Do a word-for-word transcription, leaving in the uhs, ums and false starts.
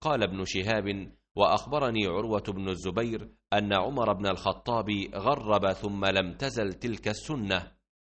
قال ابن شهاب: وأخبرني عروة بن الزبير أن عمر بن الخطاب غرب ثم لم تزل تلك السنة،